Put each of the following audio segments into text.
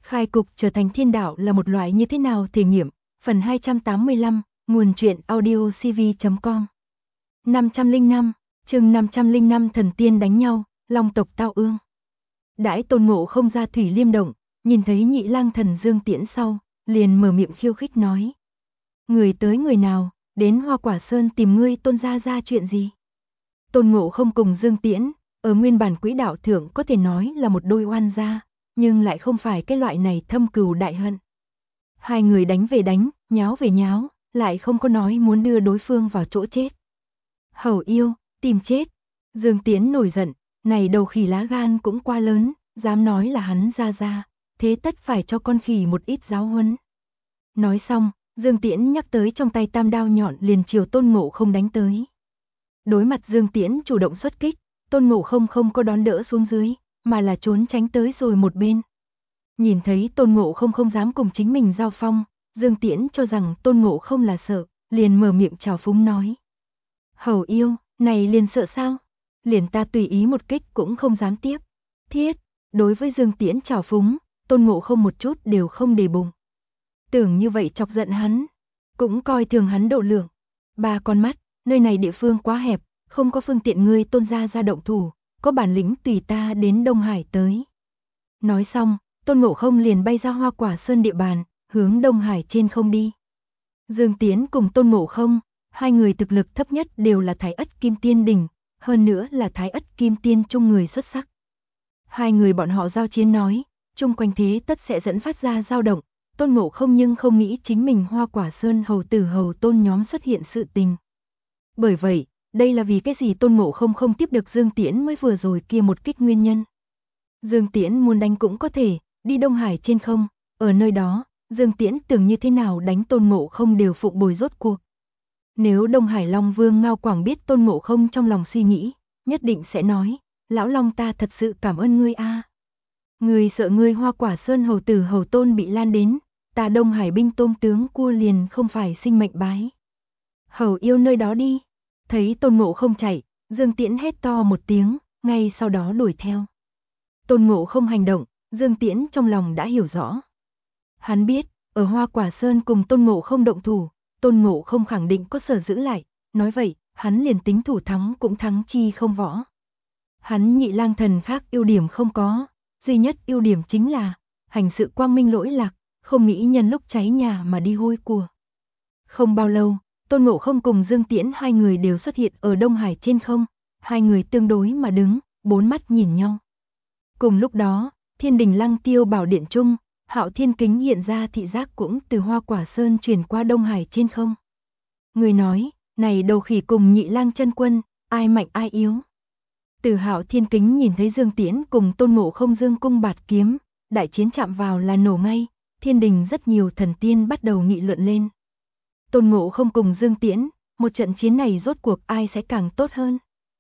Khai cục trở thành thiên đạo là một loại như thế nào thể nghiệm, phần 285, nguồn truyện audio cv.com. 505, chương 505 thần tiên đánh nhau, long tộc Tao Ương. Đãi Tôn Ngộ Không ra Thủy Liêm Động, nhìn thấy Nhị Lang Thần Dương Tiễn sau, liền mở miệng khiêu khích nói. Người tới người nào, đến Hoa Quả Sơn tìm ngươi Tôn gia ra chuyện gì? Tôn Ngộ Không cùng Dương Tiễn, ở nguyên bản quỹ đạo thượng có thể nói là một đôi oan gia, nhưng lại không phải cái loại này thâm cừu đại hận. Hai người đánh về đánh, nháo về nháo, lại không có nói muốn đưa đối phương vào chỗ chết. Hầu yêu, tìm chết. Dương Tiễn nổi giận, này đầu khỉ lá gan cũng quá lớn, dám nói là hắn ra, thế tất phải cho con khỉ một ít giáo huấn. Nói xong, Dương Tiễn nhắc tới trong tay tam đao nhọn liền chiều Tôn Ngộ Không đánh tới. Đối mặt Dương Tiễn chủ động xuất kích, Tôn Ngộ Không không có đón đỡ xuống dưới, mà là trốn tránh tới rồi một bên. Nhìn thấy Tôn Ngộ Không không dám cùng chính mình giao phong, Dương Tiễn cho rằng Tôn Ngộ Không là sợ, liền mở miệng chào phúng nói. Hầu yêu, này liền sợ sao? Liền ta tùy ý một kích cũng không dám tiếp. Thiết, đối với Dương Tiễn chào phúng, Tôn Ngộ Không một chút đều không để bụng. Tưởng như vậy chọc giận hắn, cũng coi thường hắn độ lượng. Ba con mắt, nơi này địa phương quá hẹp, không có phương tiện ngươi Tôn gia ra động thủ, có bản lĩnh tùy ta đến Đông Hải tới. Nói xong, Tôn Ngộ Không liền bay ra Hoa Quả Sơn địa bàn, hướng Đông Hải trên không đi. Dương Tiễn cùng Tôn Ngộ Không, hai người thực lực thấp nhất đều là Thái Ất Kim Tiên đỉnh, hơn nữa là Thái Ất Kim Tiên trung người xuất sắc. Hai người bọn họ giao chiến nói, chung quanh thế tất sẽ dẫn phát ra dao động, Tôn Ngộ Không nhưng không nghĩ chính mình Hoa Quả Sơn hầu tử hầu tôn nhóm xuất hiện sự tình. Bởi vậy, đây là vì cái gì Tôn Ngộ Không không tiếp được Dương Tiễn mới vừa rồi kia một kích nguyên nhân. Dương Tiễn muốn đánh cũng có thể, đi Đông Hải trên không, ở nơi đó, Dương Tiễn tưởng như thế nào đánh Tôn Ngộ Không đều phụng bồi rốt cuộc. Nếu Đông Hải Long Vương Ngao Quảng biết Tôn Ngộ Không trong lòng suy nghĩ, nhất định sẽ nói, lão Long ta thật sự cảm ơn ngươi a. Ngươi sợ ngươi Hoa Quả Sơn hầu tử hầu tôn bị lan đến, ta Đông Hải binh tôm tướng cua liền không phải sinh mệnh bái. Hầu yêu nơi đó đi. Thấy Tôn Ngộ Không chạy, Dương Tiễn hét to một tiếng, ngay sau đó đuổi theo. Tôn Ngộ Không hành động, Dương Tiễn trong lòng đã hiểu rõ. Hắn biết, ở Hoa Quả Sơn cùng Tôn Ngộ Không động thủ, Tôn Ngộ Không khẳng định có sở giữ lại, nói vậy, hắn liền tính thủ thắng cũng thắng chi không võ. Hắn Nhị Lang Thần khác ưu điểm không có, duy nhất ưu điểm chính là hành sự quang minh lỗi lạc, không nghĩ nhân lúc cháy nhà mà đi hôi của. Không bao lâu, Tôn Ngộ Không cùng Dương Tiễn hai người đều xuất hiện ở Đông Hải trên không, hai người tương đối mà đứng, bốn mắt nhìn nhau. Cùng lúc đó, Thiên Đình Lăng Tiêu Bảo Điện trung, Hạo Thiên Kính hiện ra thị giác cũng từ Hoa Quả Sơn chuyển qua Đông Hải trên không. Người nói, này đầu khỉ cùng Nhị Lang chân quân, ai mạnh ai yếu. Từ Hạo Thiên Kính nhìn thấy Dương Tiễn cùng Tôn Ngộ Không dương cung bạt kiếm, đại chiến chạm vào là nổ ngay, Thiên Đình rất nhiều thần tiên bắt đầu nghị luận lên. Tôn Ngộ Không cùng Dương Tiễn, một trận chiến này rốt cuộc ai sẽ càng tốt hơn.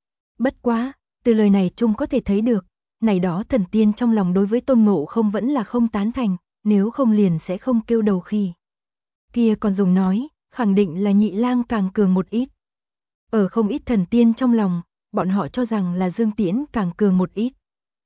Bất quá, từ lời này chung có thể thấy được, này đó thần tiên trong lòng đối với Tôn Ngộ Không vẫn là không tán thành, nếu không liền sẽ không kêu đầu khỉ. Kia còn dùng nói, khẳng định là Nhị Lang càng cường một ít. Ở không ít thần tiên trong lòng, bọn họ cho rằng là Dương Tiễn càng cường một ít.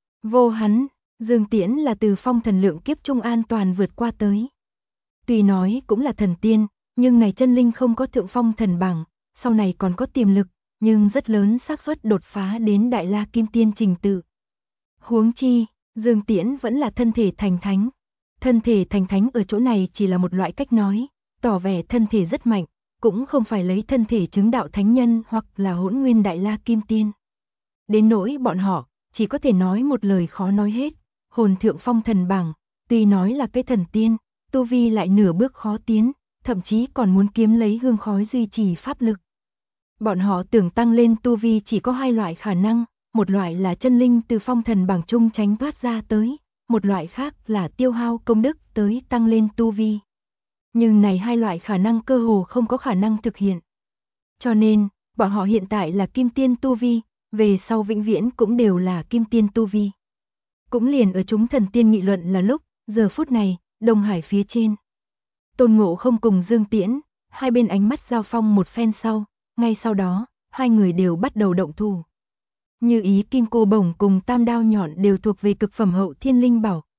Vô hắn, Dương Tiễn là từ phong thần lượng kiếp trung an toàn vượt qua tới. Tuy nói cũng là thần tiên, nhưng này chân linh không có thượng phong thần bảng, sau này còn có tiềm lực, nhưng rất lớn xác suất đột phá đến Đại La Kim Tiên trình tự. Huống chi, Dương Tiễn vẫn là thân thể thành thánh. Thân thể thành thánh ở chỗ này chỉ là một loại cách nói, tỏ vẻ thân thể rất mạnh, cũng không phải lấy thân thể chứng đạo thánh nhân hoặc là hỗn nguyên Đại La Kim Tiên. Đến nỗi bọn họ, chỉ có thể nói một lời khó nói hết, hồn thượng phong thần bảng, tuy nói là cái thần tiên, tu vi lại nửa bước khó tiến, thậm chí còn muốn kiếm lấy hương khói duy trì pháp lực. Bọn họ tưởng tăng lên tu vi chỉ có hai loại khả năng, một loại là chân linh từ phong thần bảng trung tránh thoát ra tới, một loại khác là tiêu hao công đức tới tăng lên tu vi. Nhưng này hai loại khả năng cơ hồ không có khả năng thực hiện. Cho nên, bọn họ hiện tại là kim tiên tu vi, về sau vĩnh viễn cũng đều là kim tiên tu vi. Cũng liền ở chúng thần tiên nghị luận là lúc, giờ phút này, Đông Hải phía trên. Tôn Ngộ Không cùng Dương Tiễn, hai bên ánh mắt giao phong một phen sau, ngay sau đó, hai người đều bắt đầu động thủ. Như ý kim cô bổng cùng tam đao nhọn đều thuộc về cực phẩm hậu thiên linh bảo,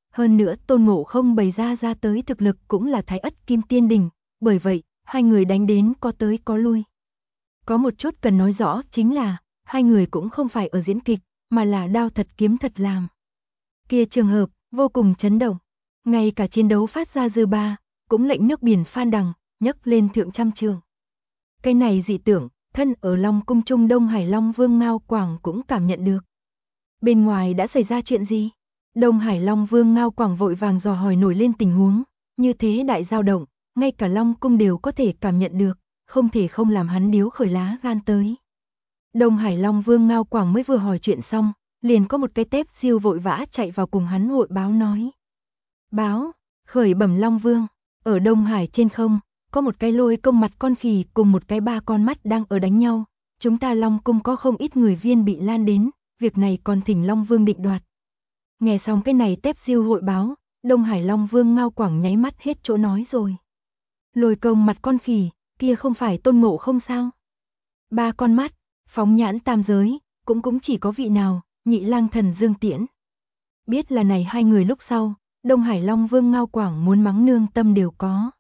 Hơn nữa Tôn Ngộ Không bày ra tới thực lực cũng là Thái Ất Kim Tiên Đỉnh, bởi vậy, hai người đánh đến có tới có lui. Có một chút cần nói rõ chính là, hai người cũng không phải ở diễn kịch, mà là đao thật kiếm thật làm. Kia trường hợp, vô cùng chấn động. Ngay cả chiến đấu phát ra dư ba, cũng lệnh nước biển phan đằng, nhấc lên thượng trăm trường. Cái này dị tưởng, thân ở Long Cung Trung Đông Hải Long Vương Ngao Quảng cũng cảm nhận được. Bên ngoài đã xảy ra chuyện gì? Đông Hải Long Vương Ngao Quảng vội vàng dò hỏi nổi lên tình huống, như thế đại dao động, ngay cả Long Cung đều có thể cảm nhận được, không thể không làm hắn điếu khởi lá gan tới. Đông Hải Long Vương Ngao Quảng mới vừa hỏi chuyện xong, liền có một cái tép diêu vội vã chạy vào cùng hắn hội báo nói. Báo, khởi bẩm Long Vương, ở Đông Hải trên không, có một cái lôi công mặt con khỉ cùng một cái ba con mắt đang ở đánh nhau, chúng ta Long Cung có không ít người viên bị lan đến, việc này còn thỉnh Long Vương định đoạt. Nghe xong cái này tép diêu hội báo, Đông Hải Long Vương Ngao Quảng nháy mắt hết chỗ nói rồi. Lôi công mặt con khỉ, kia không phải Tôn Ngộ Không sao? Ba con mắt, phóng nhãn tam giới, cũng chỉ có vị nào, Nhị Lang Thần Dương Tiễn. Biết là này hai người lúc sau, Đông Hải Long Vương Ngao Quảng muốn mắng nương tâm đều có.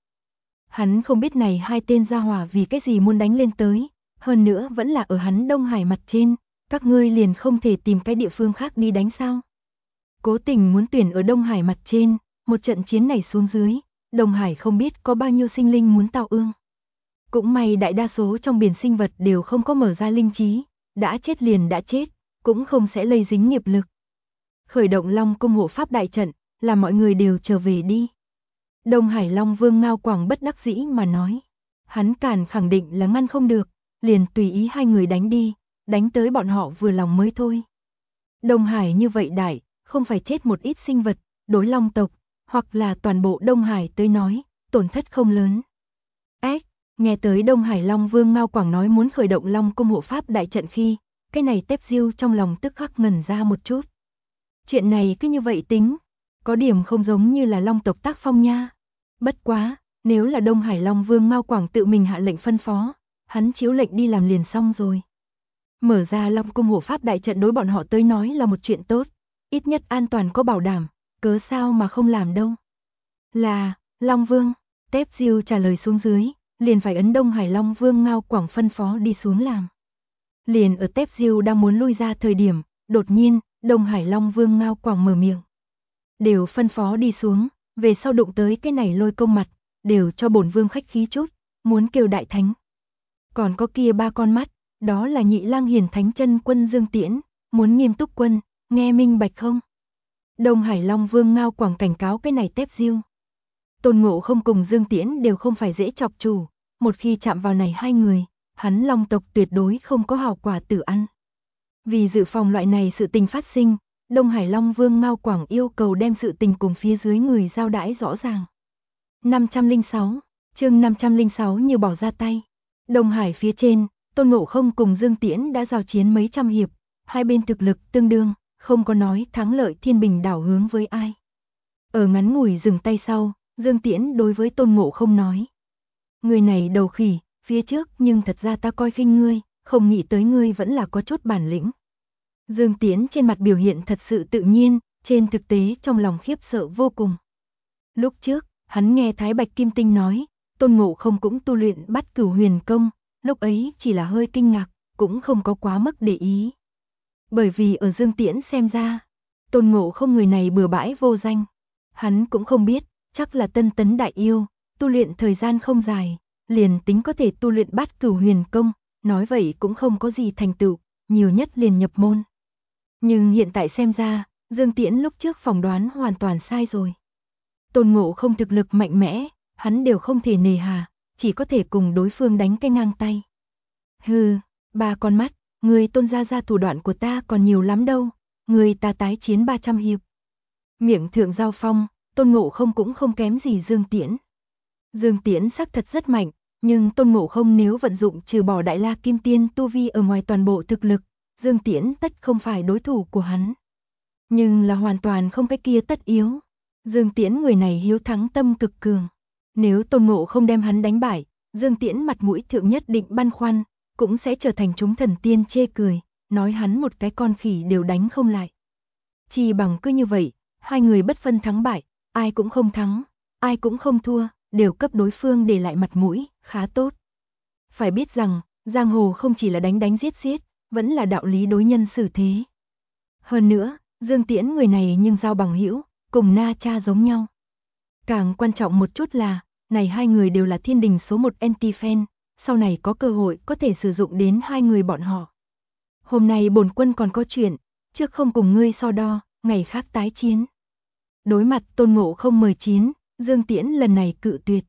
Hắn không biết này hai tên gia hỏa vì cái gì muốn đánh lên tới, hơn nữa vẫn là ở hắn Đông Hải mặt trên, các ngươi liền không thể tìm cái địa phương khác đi đánh sao? Cố tình muốn tuyển ở Đông Hải mặt trên, một trận chiến này xuống dưới, Đông Hải không biết có bao nhiêu sinh linh muốn tạo ương. Cũng may đại đa số trong biển sinh vật đều không có mở ra linh trí, đã chết liền đã chết, cũng không sẽ lây dính nghiệp lực. Khởi động Long Cung hộ pháp đại trận, là mọi người đều trở về đi. Đông Hải Long Vương Ngao Quảng bất đắc dĩ mà nói. Hắn càn khẳng định là ngăn không được, liền tùy ý hai người đánh đi, đánh tới bọn họ vừa lòng mới thôi. Đông Hải như vậy đại, không phải chết một ít sinh vật, đối Long tộc, hoặc là toàn bộ Đông Hải tới nói, tổn thất không lớn. Nghe tới Đông Hải Long Vương Ngao Quảng nói muốn khởi động Long Cung hộ pháp đại trận khi, cái này tép diêu trong lòng tức khắc ngẩn ra một chút. Chuyện này cứ như vậy tính, có điểm không giống như là Long tộc tác phong nha. Bất quá, nếu là Đông Hải Long Vương Ngao Quảng tự mình hạ lệnh phân phó, hắn chiếu lệnh đi làm liền xong rồi. Mở ra Long Cung hộ pháp đại trận đối bọn họ tới nói là một chuyện tốt, ít nhất an toàn có bảo đảm, cớ sao mà không làm đâu. Là, Long Vương, tép diêu trả lời xuống dưới, liền phải ấn Đông Hải Long Vương Ngao Quảng phân phó đi xuống làm. Liền ở tép diêu đang muốn lui ra thời điểm, đột nhiên, Đông Hải Long Vương Ngao Quảng mở miệng. Đều phân phó đi xuống, về sau đụng tới cái này lôi công mặt, đều cho bổn vương khách khí chút, muốn kêu đại thánh. Còn có kia ba con mắt, đó là Nhị Lang Hiển Thánh Chân Quân Dương Tiễn, muốn nghiêm túc quân, nghe minh bạch không? Đông Hải Long Vương Ngao Quảng cảnh cáo cái này tép diêu. Tôn Ngộ Không cùng Dương Tiễn đều không phải dễ chọc chủ, một khi chạm vào này hai người, hắn Long tộc tuyệt đối không có hảo quả tử ăn. Vì dự phòng loại này sự tình phát sinh, Đông Hải Long Vương Ngao Quảng yêu cầu đem sự tình cùng phía dưới người giao đãi rõ ràng. 506, chương 506 như bỏ ra tay. Đông Hải phía trên, Tôn Ngộ Không cùng Dương Tiễn đã giao chiến mấy trăm hiệp, hai bên thực lực tương đương, không có nói thắng lợi thiên bình đảo hướng với ai. Ở ngắn ngủi dừng tay sau, Dương Tiễn đối với Tôn Ngộ Không nói. Người này đầu khỉ, phía trước nhưng thật ra ta coi khinh ngươi, không nghĩ tới ngươi vẫn là có chút bản lĩnh. Dương Tiễn trên mặt biểu hiện thật sự tự nhiên, trên thực tế trong lòng khiếp sợ vô cùng. Lúc trước, hắn nghe Thái Bạch Kim Tinh nói, Tôn Ngộ Không cũng tu luyện Bát Cửu Huyền Công, lúc ấy chỉ là hơi kinh ngạc, cũng không có quá mức để ý. Bởi vì ở Dương Tiễn xem ra, Tôn Ngộ Không người này bừa bãi vô danh. Hắn cũng không biết, chắc là tân tấn đại yêu, tu luyện thời gian không dài, liền tính có thể tu luyện Bát Cửu Huyền Công, nói vậy cũng không có gì thành tựu, nhiều nhất liền nhập môn. Nhưng hiện tại xem ra, Dương Tiễn lúc trước phỏng đoán hoàn toàn sai rồi. Tôn Ngộ Không thực lực mạnh mẽ, hắn đều không thể nề hà, chỉ có thể cùng đối phương đánh cái ngang tay. Hừ, ba con mắt, người Tôn gia thủ đoạn của ta còn nhiều lắm đâu, người ta tái chiến 300 hiệp. Miệng thượng giao phong, Tôn Ngộ Không cũng không kém gì Dương Tiễn. Dương Tiễn xác thật rất mạnh, nhưng Tôn Ngộ Không nếu vận dụng trừ bỏ Đại La Kim Tiên tu vi ở ngoài toàn bộ thực lực, Dương Tiễn tất không phải đối thủ của hắn. Nhưng là hoàn toàn không cái kia tất yếu. Dương Tiễn người này hiếu thắng tâm cực cường. Nếu Tôn Ngộ Không đem hắn đánh bại, Dương Tiễn mặt mũi thượng nhất định băn khoăn, cũng sẽ trở thành chúng thần tiên chê cười, nói hắn một cái con khỉ đều đánh không lại. Chỉ bằng cứ như vậy, Hai người bất phân thắng bại, ai cũng không thắng, ai cũng không thua, đều cấp đối phương để lại mặt mũi, khá tốt. Phải biết rằng, giang hồ không chỉ là đánh đánh giết giết, vẫn là đạo lý đối nhân xử thế. Hơn nữa, Dương Tiễn người này nhưng giao bằng hữu, cùng Na Cha giống nhau. Càng quan trọng một chút là, này hai người đều là thiên đình số 1 anti-fan, sau này có cơ hội có thể sử dụng đến hai người bọn họ. Hôm nay bổn quân còn có chuyện, trước không cùng ngươi so đo, ngày khác tái chiến. Đối mặt Tôn Ngộ Không mời chiến, Dương Tiễn lần này cự tuyệt.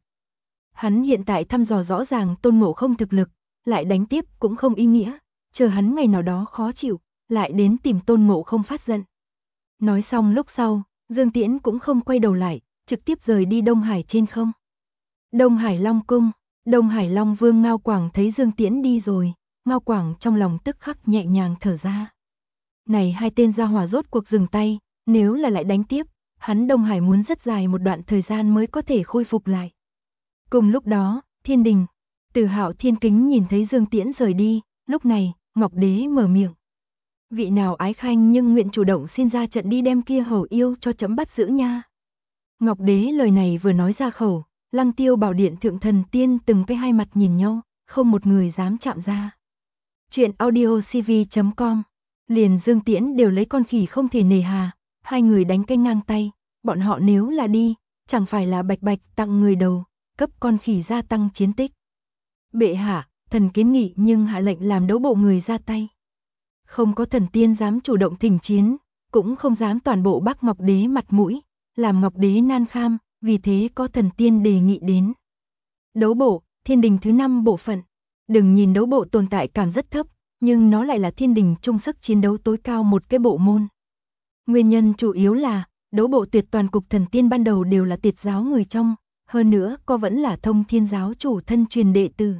Hắn hiện tại thăm dò rõ ràng Tôn Ngộ Không thực lực, lại đánh tiếp cũng không ý nghĩa, chờ hắn ngày nào đó khó chịu, lại đến tìm Tôn Ngộ Không phát giận. Nói xong lúc sau, Dương Tiễn cũng không quay đầu lại, trực tiếp rời đi Đông Hải trên không. Đông Hải Long Cung, Đông Hải Long Vương Ngao Quảng thấy Dương Tiễn đi rồi, Ngao Quảng trong lòng tức khắc nhẹ nhàng thở ra. Này hai tên gia hỏa rốt cuộc dừng tay, nếu là lại đánh tiếp, hắn Đông Hải muốn rất dài một đoạn thời gian mới có thể khôi phục lại. Cùng lúc đó, thiên đình, Từ Hạo Thiên Kính nhìn thấy Dương Tiễn rời đi, lúc này, Ngọc Đế mở miệng. Vị nào ái khanh nhưng nguyện chủ động xin ra trận đi đem kia hầu yêu cho chấm bắt giữ nha. Ngọc Đế lời này vừa nói ra khẩu, Lăng Tiêu Bảo Điện thượng thần tiên từng cái hai mặt nhìn nhau, không một người dám chạm ra. Chuyện audiocv.com, liền Dương Tiễn đều lấy con khỉ không thể nề hà, hai người đánh cái ngang tay, bọn họ nếu là đi, chẳng phải là bạch bạch tặng người đầu, cấp con khỉ gia tăng chiến tích. Bệ hạ, thần kiến nghị nhưng hạ lệnh làm đấu bộ người ra tay. Không có thần tiên dám chủ động thỉnh chiến, cũng không dám toàn bộ bác Ngọc Đế mặt mũi, làm Ngọc Đế nan kham, vì thế có thần tiên đề nghị đến. Đấu bộ, thiên đình thứ 5 bộ phận. Đừng nhìn đấu bộ tồn tại cảm rất thấp, nhưng nó lại là thiên đình chung sức chiến đấu tối cao một cái bộ môn. Nguyên nhân chủ yếu là, đấu bộ tuyệt toàn cục thần tiên ban đầu đều là tiệt giáo người trong, hơn nữa có vẫn là thông thiên giáo chủ thân truyền đệ tử.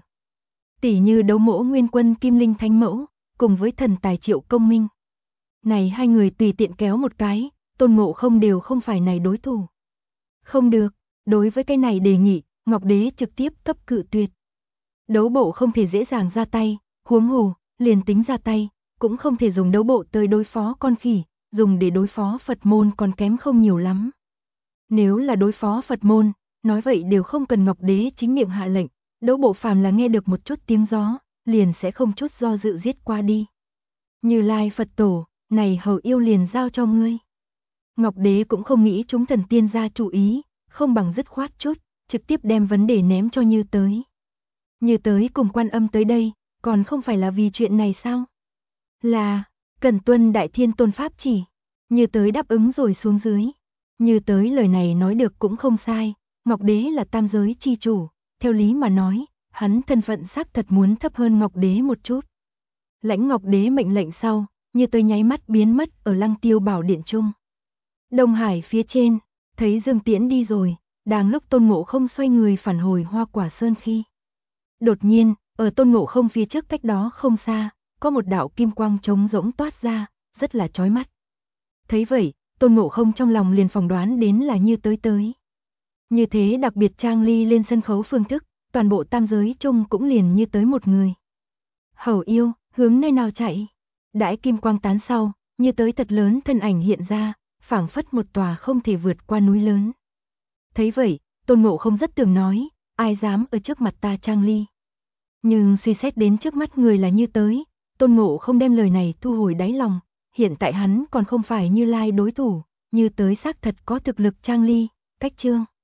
Tỷ như đấu mỗ Nguyên Quân Kim Linh Thánh Mẫu, cùng với thần tài Triệu Công Minh. Này hai người tùy tiện kéo một cái, Tôn Ngộ Không đều không phải này đối thủ. Không được, đối với cái này đề nghị, Ngọc Đế trực tiếp cấp cự tuyệt. Đấu bộ không thể dễ dàng ra tay, huống hồ, liền tính ra tay, cũng không thể dùng đấu bộ tới đối phó con khỉ, dùng để đối phó Phật môn còn kém không nhiều lắm. Nếu là đối phó Phật môn, nói vậy đều không cần Ngọc Đế chính miệng hạ lệnh, đấu bộ phàm là nghe được một chút tiếng gió, liền sẽ không chút do dự giết qua đi. Như Lai Phật Tổ, này hầu yêu liền giao cho ngươi. Ngọc Đế cũng không nghĩ chúng thần tiên ra chủ ý, không bằng dứt khoát chút, trực tiếp đem vấn đề ném cho Như Tới. Như Tới cùng Quan Âm tới đây, còn không phải là vì chuyện này sao? Là, cần tuân Đại Thiên Tôn pháp chỉ. Như Tới đáp ứng rồi xuống dưới. Như Tới lời này nói được cũng không sai, Ngọc Đế là tam giới chi chủ, theo lý mà nói, hắn thân phận xác thật muốn thấp hơn Ngọc Đế một chút. Lãnh Ngọc Đế mệnh lệnh sau, Như Tới nháy mắt biến mất ở Lăng Tiêu Bảo Điện trung. Đông Hải phía trên, thấy Dương Tiễn đi rồi, đang lúc Tôn Ngộ Không xoay người phản hồi Hoa Quả Sơn khi. Đột nhiên, ở Tôn Ngộ Không phía trước cách đó không xa, có một đạo kim quang trống rỗng toát ra, rất là chói mắt. Thấy vậy, Tôn Ngộ Không trong lòng liền phỏng đoán đến là Như tới. Như thế đặc biệt trang ly lên sân khấu phương thức, toàn bộ tam giới chung cũng liền Như Tới một người. Hầu yêu, hướng nơi nào chạy? Đãi kim quang tán sau, Như Tới thật lớn thân ảnh hiện ra, phảng phất một tòa không thể vượt qua núi lớn. Thấy vậy, Tôn Ngộ Không rất tưởng nói, ai dám ở trước mặt ta trang ly. Nhưng suy xét đến trước mắt người là Như Tới, Tôn Ngộ Không đem lời này thu hồi đáy lòng, hiện tại hắn còn không phải Như Lai đối thủ, Như Tới xác thật có thực lực trang ly, cách chương.